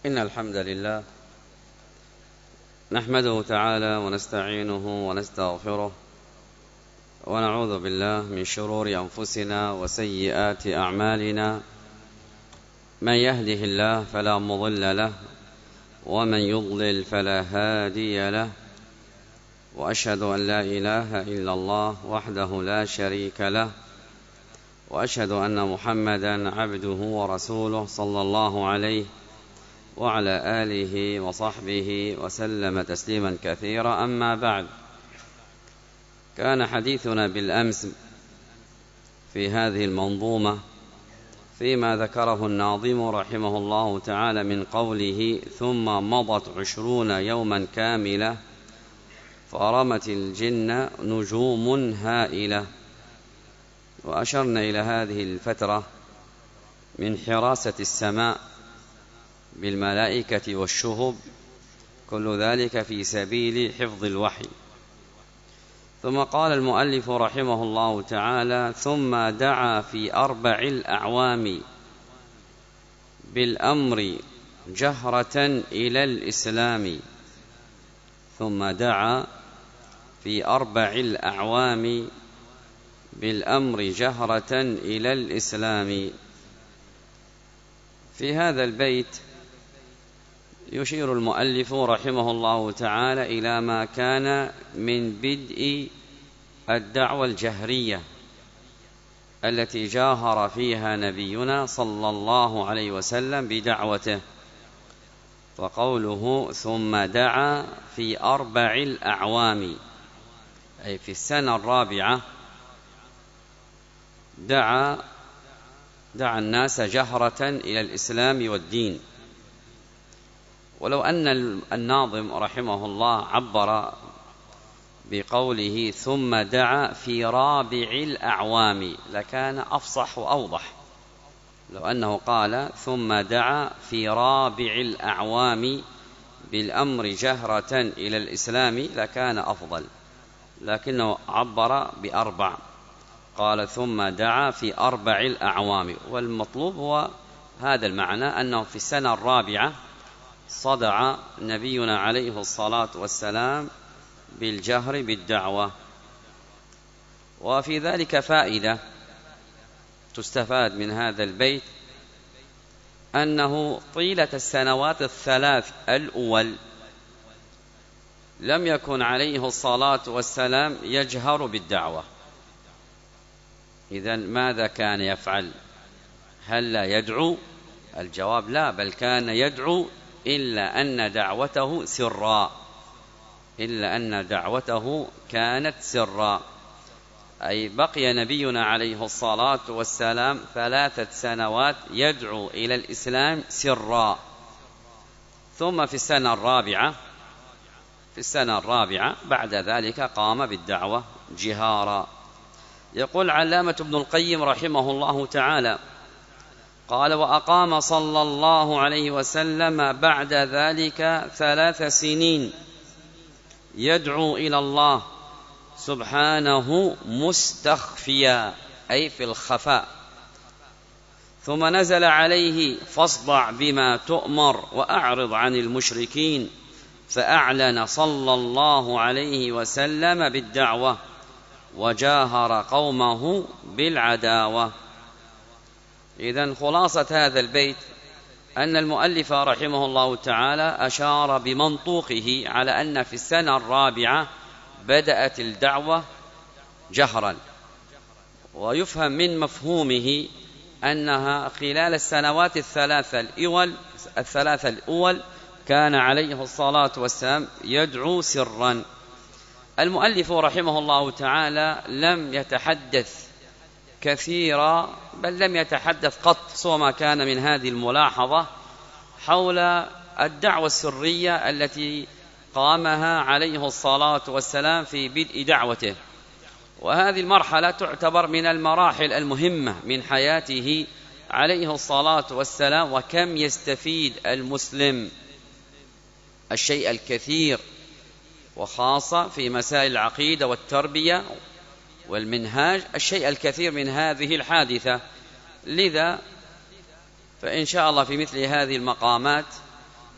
إن الحمد لله نحمده تعالى ونستعينه ونستغفره ونعوذ بالله من شرور أنفسنا وسيئات أعمالنا. من يهده الله فلا مضل له ومن يضلل فلا هادي له، وأشهد أن لا إله إلا الله وحده لا شريك له، وأشهد أن محمدا عبده ورسوله صلى الله عليه وعلى آله وصحبه وسلم تسليما كثيرا. أما بعد، كان حديثنا بالأمس في هذه المنظومة فيما ذكره الناظم رحمه الله تعالى من قوله: ثم مضت 20 يوما كاملة فرمت الجن نجوم هائلة. وأشرنا إلى هذه الفترة من حراسة السماء بالملائكة والشهب، كل ذلك في سبيل حفظ الوحي. ثم قال المؤلف رحمه الله تعالى: ثم دعا في 4 الأعوام بالأمر جهرة إلى الإسلام. ثم دعا في 4 الأعوام بالأمر جهرة إلى الإسلام. في هذا البيت يشير المؤلف رحمه الله تعالى إلى ما كان من بدء الدعوة الجهرية التي جاهر فيها نبينا صلى الله عليه وسلم بدعوته. وقوله ثم دعا في 4 الأعوام، أي في السنة الرابعة دعا الناس جهرة إلى الإسلام والدين. ولو أن الناظم رحمه الله عبر بقوله ثم دعا في 4 الأعوام لكان أفصح وأوضح. لو أنه قال ثم دعا في 4 الأعوام بالأمر جهرة إلى الإسلام لكان أفضل، لكنه عبر ب4، قال ثم دعا في 4 الأعوام. والمطلوب هو هذا المعنى، أنه في السنة الرابعة صدع نبينا عليه الصلاة والسلام بالجهر بالدعوة. وفي ذلك فائدة تستفاد من هذا البيت، أنه طيلة السنوات 3 الأول لم يكن عليه الصلاة والسلام يجهر بالدعوة. إذن ماذا كان يفعل؟ هل لا يدعو؟ الجواب لا، بل كان يدعو، إلا أن دعوته كانت سرا. أي بقي نبينا عليه الصلاة والسلام 3 سنوات يدعو إلى الإسلام سرا. ثم في السنة الرابعة بعد ذلك قام بالدعوة جهارا. يقول علامة ابن القيم رحمه الله تعالى: قال: وأقام صلى الله عليه وسلم بعد ذلك 3 سنين يدعو إلى الله سبحانه مستخفيا، أي في الخفاء. ثم نزل عليه: فاصدع بما تؤمر وأعرض عن المشركين، فأعلن صلى الله عليه وسلم بالدعوة وجاهر قومه بالعداوة. إذن خلاصة هذا البيت أن المؤلف رحمه الله تعالى أشار بمنطوقه على أن في السنة الرابعة بدأت الدعوة جهرا، ويفهم من مفهومه أنها خلال السنوات الثلاثة الأول كان عليه الصلاة والسلام يدعو سرا. المؤلف رحمه الله تعالى لم يتحدث كثيرا، بل لم يتحدث قط سوى ما كان من هذه الملاحظة حول الدعوة السرية التي قامها عليه الصلاة والسلام في بدء دعوته. وهذه المرحلة تعتبر من المراحل المهمة من حياته عليه الصلاة والسلام، وكم يستفيد المسلم الشيء الكثير، وخاصة في مسائل العقيدة والتربية والمنهاج، الشيء الكثير من هذه الحادثة. لذا فإن شاء الله في مثل هذه المقامات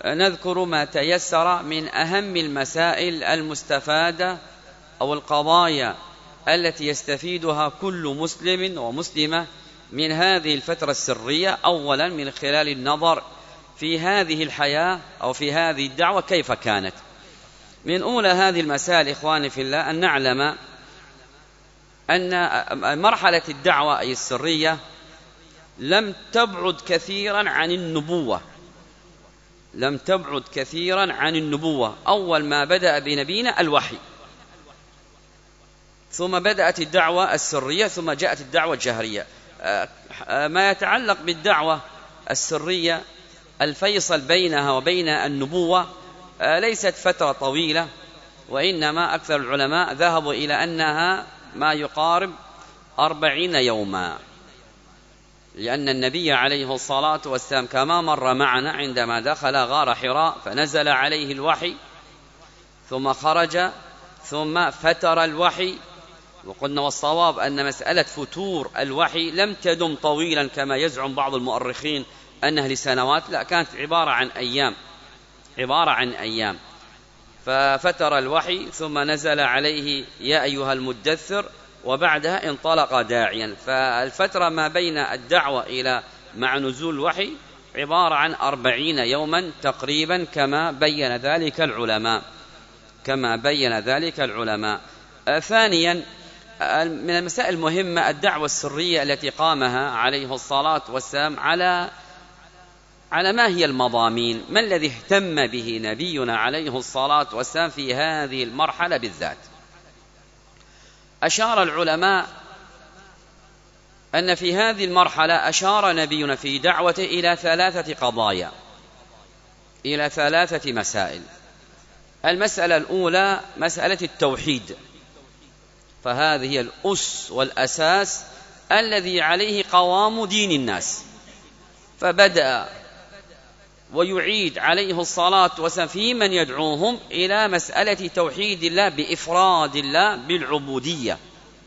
نذكر ما تيسر من أهم المسائل المستفادة أو القضايا التي يستفيدها كل مسلم ومسلمة من هذه الفترة السرية، أولا من خلال النظر في هذه الحياة أو في هذه الدعوة كيف كانت. من أولى هذه المسائل إخواني في الله أن نعلم أن مرحلة الدعوة أي السرية لم تبعد كثيرا عن النبوة، لم تبعد كثيرا عن النبوة. أول ما بدأ بنبينا الوحي، ثم بدأت الدعوة السرية، ثم جاءت الدعوة الجهرية. ما يتعلق بالدعوة السرية الفيصل بينها وبين النبوة ليست فترة طويلة، وإنما أكثر العلماء ذهبوا إلى أنها ما يقارب 40 يوما، لأن النبي عليه الصلاة والسلام كما مر معنا عندما دخل غار حراء فنزل عليه الوحي، ثم خرج، ثم فتر الوحي. وقلنا والصواب أن مسألة فتور الوحي لم تدم طويلا كما يزعم بعض المؤرخين أنها لسنوات، لا، كانت عبارة عن أيام. ففتر الوحي ثم نزل عليه يا أيها المدثر، وبعدها انطلق داعيا. فالفترة ما بين الدعوة إلى مع نزول الوحي عبارة عن 40 يوما تقريبا كما بين ذلك العلماء. ثانيا من المسائل المهمة الدعوة السرية التي قامها عليه الصلاة والسلام على ما هي المضامين، ما الذي اهتم به نبينا عليه الصلاة والسلام في هذه المرحلة بالذات. أشار العلماء أن في هذه المرحلة أشار نبينا في دعوته إلى 3 قضايا، إلى 3 مسائل. المسألة الأولى مسألة التوحيد، فهذه هي الأس والأساس الذي عليه قوام دين الناس. فبدأ ويعيد عليه الصلاة والسلام في من يدعوهم إلى مسألة توحيد الله بإفراد الله بالعبودية،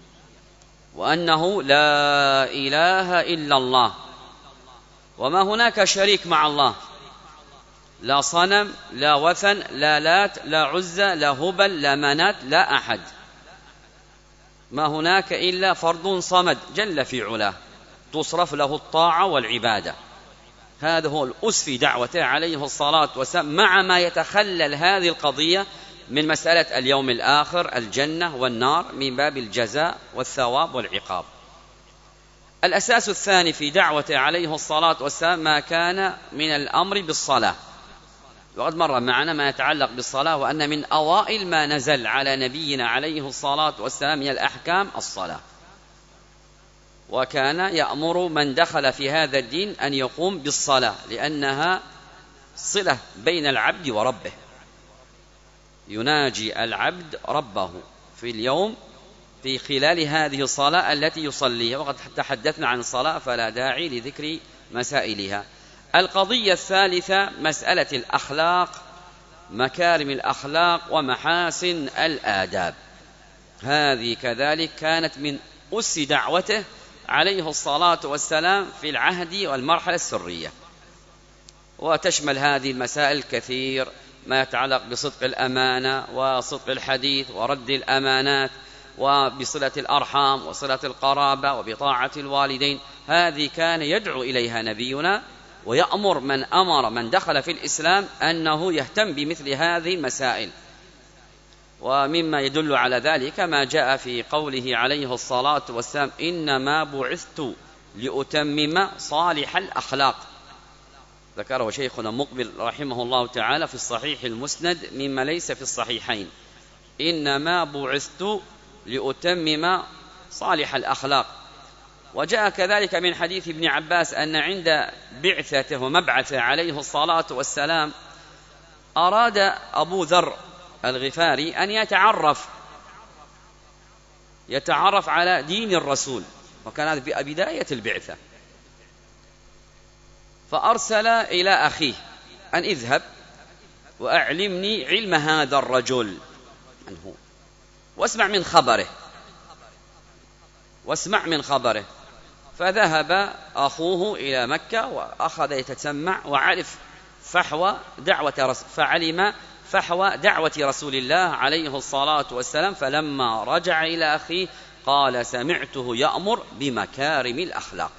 وأنه لا إله إلا الله، وما هناك شريك مع الله، لا صنم، لا وثن، لا لات، لا عزى، لا هبل، لا منات، لا أحد. ما هناك إلا فرد صمد جل في علاه تصرف له الطاعة والعبادة. هذا هو الأس في دعوته عليه الصلاة والسلام، مع ما يتخلل هذه القضية من مسألة اليوم الآخر، الجنة والنار، من باب الجزاء والثواب والعقاب. الأساس الثاني في دعوته عليه الصلاة والسلام ما كان من الأمر بالصلاة، وقد مر معنا ما يتعلق بالصلاة، وأن من أوائل ما نزل على نبينا عليه الصلاة والسلام من الأحكام الصلاة، وكان يأمر من دخل في هذا الدين أن يقوم بالصلاة، لأنها صلة بين العبد وربه، يناجي العبد ربه في اليوم في خلال هذه الصلاة التي يصليها، وقد تحدثنا عن الصلاة فلا داعي لذكر مسائلها. القضية الثالثة مسألة الأخلاق، مكارم الأخلاق ومحاسن الآداب. هذه كذلك كانت من أس دعوته عليه الصلاة والسلام في العهد والمرحلة السرية، وتشمل هذه المسائل كثير، ما يتعلق بصدق الأمانة وصدق الحديث ورد الأمانات، وبصلة الأرحام وصلة القرابة وبطاعة الوالدين. هذه كان يدعو إليها نبينا، ويأمر من دخل في الإسلام أنه يهتم بمثل هذه المسائل. ومما يدل على ذلك ما جاء في قوله عليه الصلاة والسلام إنما بعثت لأتمم صالح الأخلاق، ذكره شيخنا مقبل رحمه الله تعالى في الصحيح المسند مما ليس في الصحيحين، إنما بعثت لأتمم صالح الأخلاق. وجاء كذلك من حديث ابن عباس أن عند بعثته ومبعثه عليه الصلاة والسلام أراد أبو ذر الغفاري أن يتعرف على دين الرسول، وكان هذا في بداية البعثة، فأرسل إلى أخيه أن اذهب وأعلمني علم هذا الرجل من هو، واسمع من خبره. فذهب أخوه إلى مكة وأخذ يتسمع وعرف فعلم فحوى دعوة رسول الله عليه الصلاة والسلام، فلما رجع إلى أخيه قال: سمعته يأمر بمكارم الأخلاق.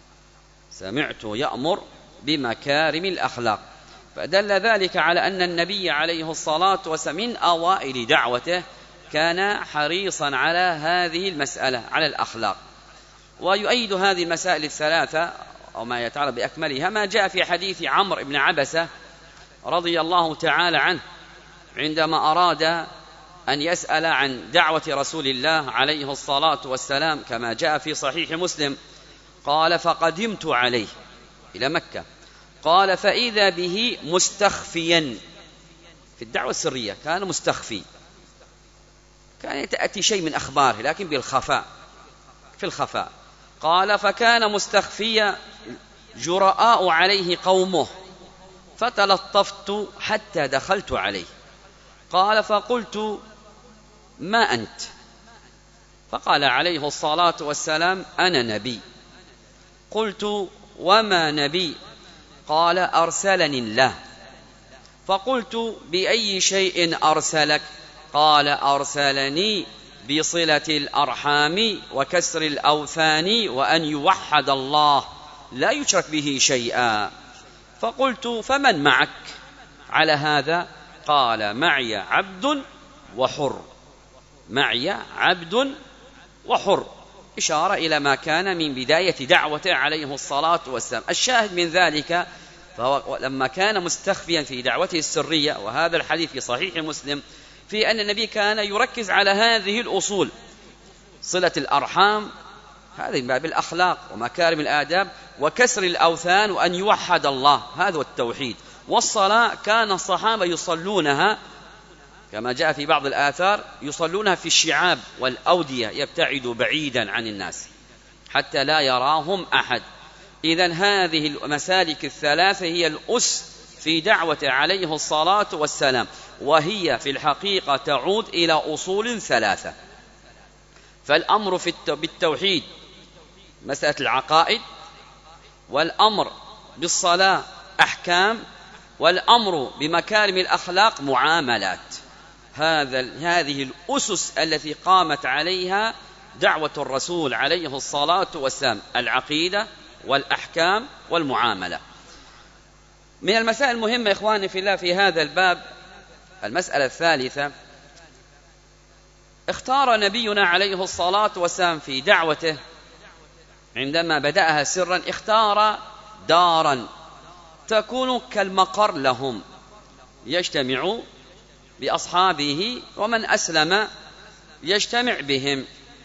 سمعته يأمر بمكارم الأخلاق. فدل ذلك على أن النبي عليه الصلاة والسلام من أوائل دعوته كان حريصا على هذه المسألة، على الأخلاق. ويؤيد هذه المسائل الثلاثة أو ما يتعلق بأكملها ما جاء في حديث عمرو بن عبسة رضي الله تعالى عنه عندما أراد أن يسأل عن دعوة رسول الله عليه الصلاة والسلام كما جاء في صحيح مسلم، قال: فقدمت عليه إلى مكة، قال: فإذا به مستخفيا في الدعوة السرية، كان مستخفي، كان تأتي شيء من أخباره لكن بالخفاء، في الخفاء. قال: فكان مستخفيا جرآء عليه قومه، فتلطفت حتى دخلت عليه. قال: فقلت: ما أنت؟ فقال عليه الصلاة والسلام: أنا نبي. قلت: وما نبي؟ قال: أرسلني الله. فقلت: بأي شيء أرسلك؟ قال: أرسلني بصلة الأرحام وكسر الأوثان وأن يوحد الله لا يشرك به شيئا. فقلت: فمن معك على هذا؟ قال: معي عبد وحر. معي عبد وحر، إشارة إلى ما كان من بداية دعوته عليه الصلاة والسلام. الشاهد من ذلك فهو لما كان مستخفيا في دعوته السرية، وهذا الحديث في صحيح مسلم، في أن النبي كان يركز على هذه الأصول: صلة الأرحام، هذه من باب الأخلاق ومكارم الآداب، وكسر الأوثان، وأن يوحد الله، هذا هو التوحيد. والصلاة كان الصحابة يصلونها كما جاء في بعض الآثار، يصلونها في الشعاب والأودية، يبتعد بعيدا عن الناس حتى لا يراهم أحد. إذن هذه المسالك الثلاثة هي الأس في دعوة عليه الصلاة والسلام، وهي في الحقيقة تعود إلى أصول ثلاثة. فالأمر بالتوحيد مسألة العقائد، والأمر بالصلاة أحكام، والأمر بمكارم الأخلاق معاملات. هذه الأسس التي قامت عليها دعوة الرسول عليه الصلاة والسلام: العقيدة والأحكام والمعاملة. من المسائل المهمة إخواني في الله في هذا الباب المسألة الثالثة: اختار نبينا عليه الصلاة والسلام في دعوته عندما بدأها سرا، اختار دارا تكون كالمقر لهم، يجتمع بأصحابه ومن أسلم يجتمع بهم.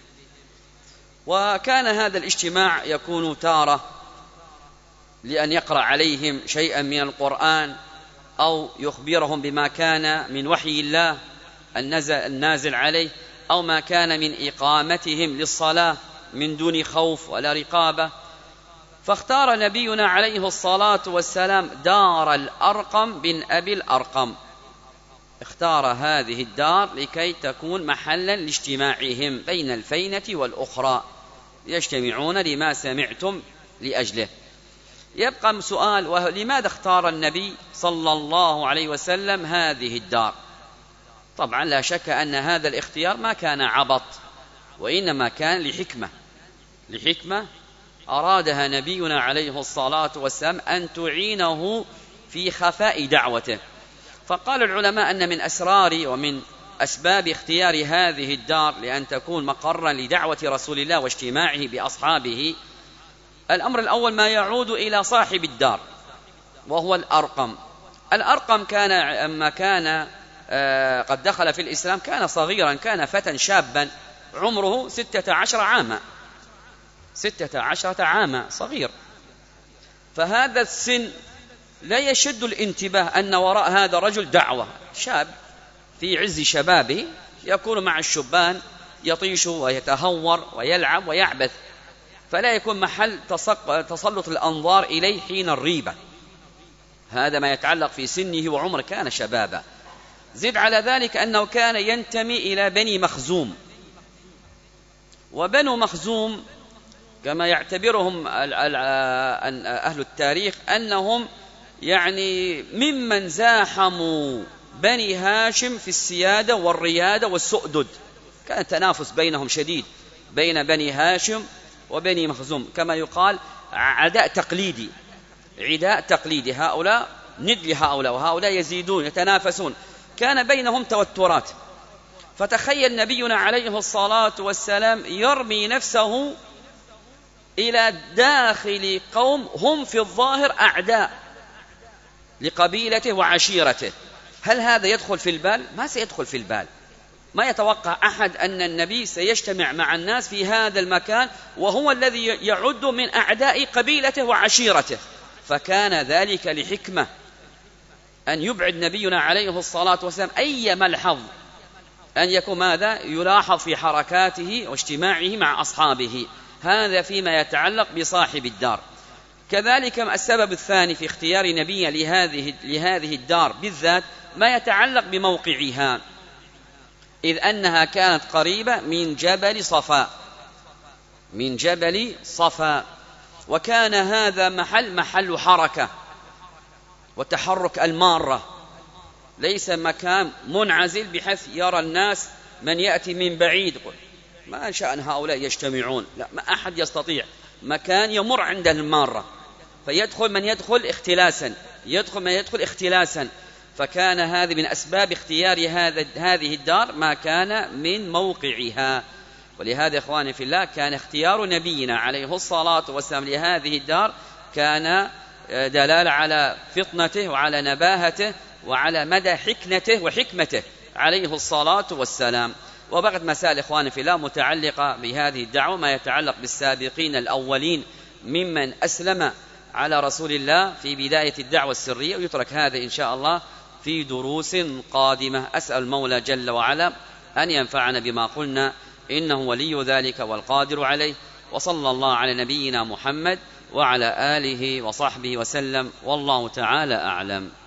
وكان هذا الاجتماع يكون تارة لأن يقرأ عليهم شيئا من القرآن، أو يخبرهم بما كان من وحي الله النازل عليه، أو ما كان من إقامتهم للصلاة من دون خوف ولا رقابة. فاختار نبينا عليه الصلاة والسلام دار الأرقم بن أبي الأرقم، اختار هذه الدار لكي تكون محلا لاجتماعهم بين الفينة والأخرى، يجتمعون لما سمعتم لأجله. يبقى سؤال: ولماذا اختار النبي صلى الله عليه وسلم هذه الدار؟ طبعا لا شك أن هذا الاختيار ما كان عبط، وإنما كان لحكمة أرادها نبينا عليه الصلاة والسلام أن تعينه في خفاء دعوته. فقال العلماء أن من أسرار ومن أسباب اختيار هذه الدار لأن تكون مقرا لدعوة رسول الله واجتماعه بأصحابه، الأمر الأول ما يعود إلى صاحب الدار وهو الأرقم. الأرقم كان أما كان قد دخل في الإسلام كان صغيرا، كان فتى شابا عمره 16 عاما، 16 عاما، صغير. فهذا السن لا يشد الانتباه أن وراء هذا رجل دعوة، شاب في عز شبابه يكون مع الشبان يطيش ويتهور ويلعب ويعبث، فلا يكون محل تسلط الأنظار إليه حين الريبة. هذا ما يتعلق في سنه وعمره، كان شبابا. زد على ذلك أنه كان ينتمي إلى بني مخزوم، وبنو مخزوم كما يعتبرهم أهل التاريخ أنهم يعني ممن زاحموا بني هاشم في السيادة والريادة والسؤدد، كان التنافس بينهم شديد بين بني هاشم وبني مخزوم، كما يقال عداء تقليدي، عداء تقليدي، هؤلاء ند لهؤلاء وهؤلاء يزيدون يتنافسون، كان بينهم توترات. فتخيل نبينا عليه الصلاة والسلام يرمي نفسه إلى داخل قوم هم في الظاهر أعداء لقبيلته وعشيرته، هل هذا يدخل في البال؟ ما سيدخل في البال. ما يتوقع أحد أن النبي سيجتمع مع الناس في هذا المكان وهو الذي يعد من أعداء قبيلته وعشيرته. فكان ذلك لحكمة، أن يبعد نبينا عليه الصلاة والسلام أي ملحظ أن يكون ماذا يلاحظ في حركاته واجتماعه مع أصحابه. هذا فيما يتعلق بصاحب الدار. كذلك السبب الثاني في اختيار نبي لهذه الدار بالذات ما يتعلق بموقعها، إذ أنها كانت قريبة من جبل صفا، وكان هذا محل حركة وتحرك المارة، ليس مكان منعزل بحيث يرى الناس من يأتي من بعيد ما شأن هؤلاء يجتمعون، لا، ما أحد يستطيع، مكان يمر عند المارة فيدخل من يدخل اختلاسا، فكان هذه من أسباب اختيار هذه الدار ما كان من موقعها. ولهذا إخواني في الله كان اختيار نبينا عليه الصلاة والسلام لهذه الدار كان دلالة على فطنته وعلى نباهته وعلى مدى حكمته وحكمته عليه الصلاة والسلام. وبقت مسائل إخواني في الله متعلقة بهذه الدعوة، ما يتعلق بالسابقين الأولين ممن أسلم على رسول الله في بداية الدعوة السرية، ويترك هذا إن شاء الله في دروس قادمة. أسأل المولى جل وعلا أن ينفعنا بما قلنا، إنه ولي ذلك والقادر عليه. وصلى الله على نبينا محمد وعلى آله وصحبه وسلم، والله تعالى أعلم.